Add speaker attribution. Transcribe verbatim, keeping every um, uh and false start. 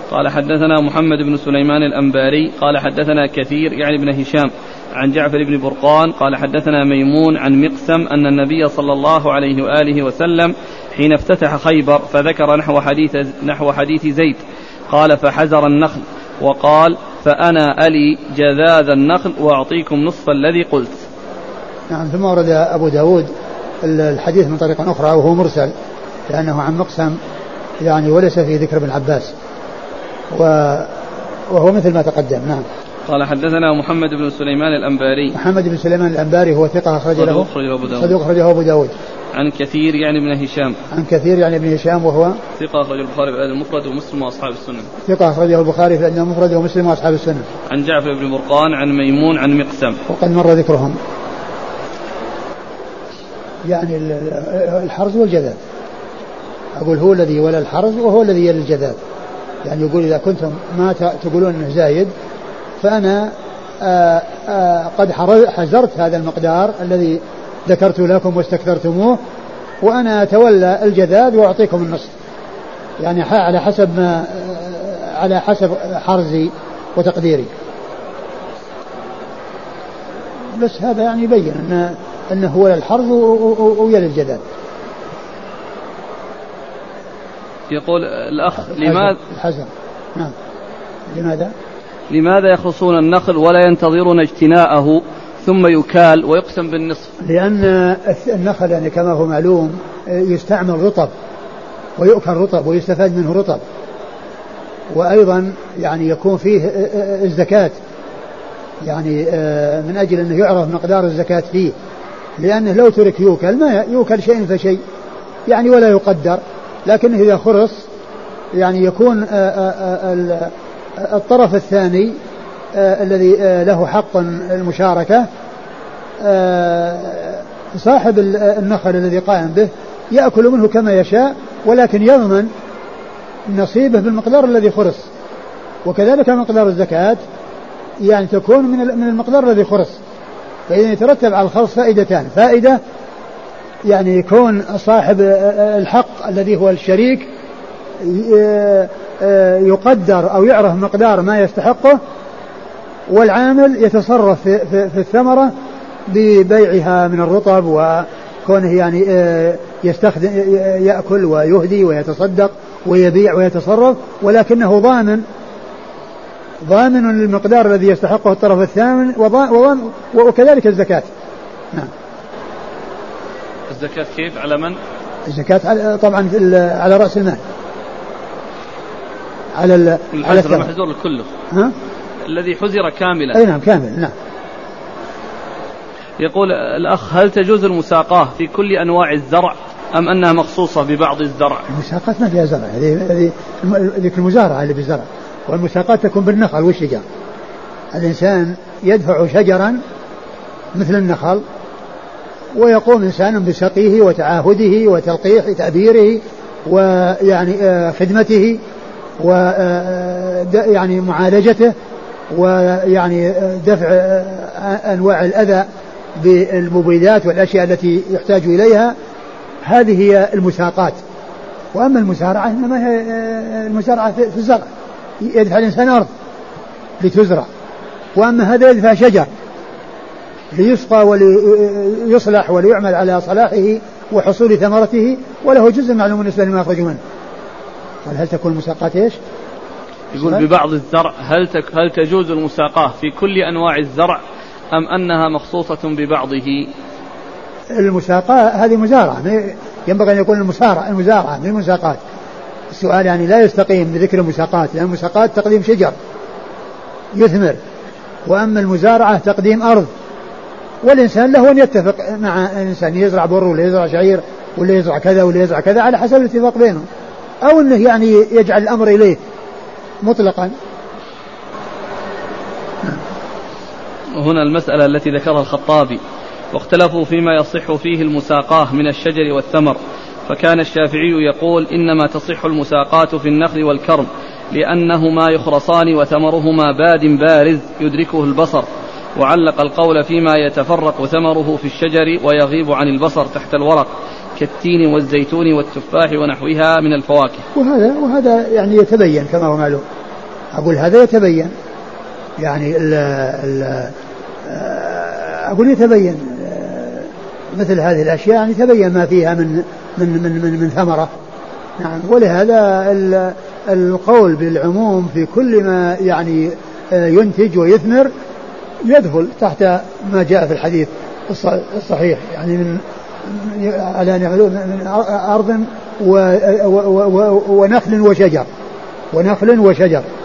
Speaker 1: قال حدثنا محمد بن سليمان الأنباري قال حدثنا كثير يعني ابن هشام عن جعفر بن برقان قال حدثنا ميمون عن مقسم أن النبي صلى الله عليه وآله وسلم حين افتتح خيبر فذكر نحو حديث, نحو حديث زيد قال فحزر النخل وقال فأنا ألي جذاذ النخل وأعطيكم نصف الذي قلت.
Speaker 2: نعم. ثم ورد أبو داود الحديث من طريق أخرى وهو مرسل لأنه عن مقسم يعني وليس في ذكر ابن عباس وهو مثل ما تقدم. نعم.
Speaker 1: قال حدثنا محمد بن سليمان الأنباري
Speaker 2: محمد بن سليمان الأنباري هو ثقة أخرج له صدوق أخرجه أبو داود.
Speaker 1: عن كثير يعني ابن هشام
Speaker 2: عن كثير يعني ابن هشام وهو
Speaker 1: ثقة أخرجه البخاري في المفرد ومسلم وأصحاب السنن.
Speaker 2: ثقة أخرجه البخاري في المفرد ومسلم وأصحاب السنن.
Speaker 1: عن جعفر بن برقان عن ميمون عن مقسم
Speaker 2: وقد مر ذكرهم. يعني الحرز والجذاذ أقول هو الذي ولا الحرز وهو الذي يلي الجذاذ. يعني يقول إذا كنتم ما تقولون أنه زايد فأنا آآ آآ قد حزرت هذا المقدار الذي ذكرت لكم واستكثرتموه وأنا أتولى الجذاذ وأعطيكم النصف يعني على حسب ما على حسب حرزي وتقديري. بس هذا يعني يبين أن أنه هو الحرز ويلي الجذاذ.
Speaker 1: يقول الأخ لماذا
Speaker 2: الحزر. نعم. لماذا
Speaker 1: لماذا يخصون النخل ولا ينتظرون اجتناءه ثم يكال ويقسم بالنصف؟
Speaker 2: لأن النخل يعني كما هو معلوم يستعمل رطب ويؤكل رطب ويستفاد منه رطب وأيضا يعني يكون فيه الزكاة يعني من أجل أنه يعرف مقدار الزكاة فيه لأنه لو ترك يوكل ما يوكل شيء فشيء يعني ولا يقدر لكنه إذا خرص يعني يكون الطرف الثاني الذي له حق المشاركة صاحب النخل الذي قائم به يأكل منه كما يشاء ولكن يضمن نصيبه بالمقدار الذي خرص. وكذلك مقدار الزكاة يعني تكون من المقدار الذي خرص. فإذا يترتب على الخرص فائدتان: فائدة يعني يكون صاحب الحق الذي هو الشريك يقدر أو يعرف مقدار ما يستحقه والعامل يتصرف في, في, في الثمرة ببيعها من الرطب وكونه يعني يستخدم يأكل ويهدي ويتصدق ويبيع ويتصرف ولكنه ضامن ضامن المقدار الذي يستحقه الطرف الثامن وكذلك الزكاة. نعم.
Speaker 1: الزكاة كيف على من؟
Speaker 2: الزكاة طبعا على رأس المال على على
Speaker 1: المحزور كله.
Speaker 2: ها؟
Speaker 1: الذي حزر كاملا.
Speaker 2: أي نعم كامل. نعم.
Speaker 1: يقول الأخ هل تجوز المساقاة في كل أنواع الزرع أم أنها مخصوصة ببعض الزرع؟
Speaker 2: المساقاة ما فيها زرع هذه هذه المزارعة اللي بالزرع والمساقاة تكون بالنخل والشجر. الإنسان يدفع شجرا مثل النخل ويقوم إنسان بسقيه وتعاهده وتلقيح تأبيره ويعني خدمته ويعني معالجته ويعني دفع أنواع الأذى بالمبيدات والأشياء التي يحتاج إليها. هذه هي المساقات. وأما المزارعة إنما هي المزارعة في الزرع يدفع الإنسان أرض لتزرع وأما هذا يدفع شجر ليسقى وليصلح وليعمل على صلاحه وحصول ثمرته وله جزء معلوم بالنسبة لما يخرج منه. قال هل تكون المساقات ايش؟
Speaker 1: يقول ببعض الزرع هل تك هل تجوز المساقاة في كل أنواع الزرع أم أنها مخصوصة ببعضه؟
Speaker 2: المساقاة هذه مزارعة ينبغي أن يكون المسارعة المزارعة من المساقات. السؤال يعني لا يستقيم بذكر المساقات لأن المساقات تقديم شجر يثمر وأما المزارعة تقديم أرض والإنسان له أن يتفق مع إنسان يزرع بر ولا يزرع شعير ولا يزرع كذا ولا يزرع كذا على حسب الاتفاق بينهم أو أنه يعني يجعل الأمر إليه مطلقا.
Speaker 1: هنا المسألة التي ذكرها الخطابي واختلفوا فيما يصح فيه المساقاة من الشجر والثمر فكان الشافعي يقول إنما تصح المساقاة في النخل والكرم لأنهما يخرصان وثمرهما باد بارز يدركه البصر وعلق القول فيما يتفرق ثمره في الشجر ويغيب عن البصر تحت الورق كالتين والزيتون والتفاح ونحوها من الفواكه.
Speaker 2: وهذا وهذا يعني يتبين كما هو معلوم أقول هذا يتبين يعني ال ال أقول يتبين مثل هذه الأشياء يعني يتبين ما فيها من من من من, من ثمرة. نعم. ولهذا القول بالعموم في كل ما يعني ينتج ويثمر يدخل تحت ما جاء في الحديث الصحيح يعني من على أن يعملون من أرض ونخل وشجر ونخل وشجر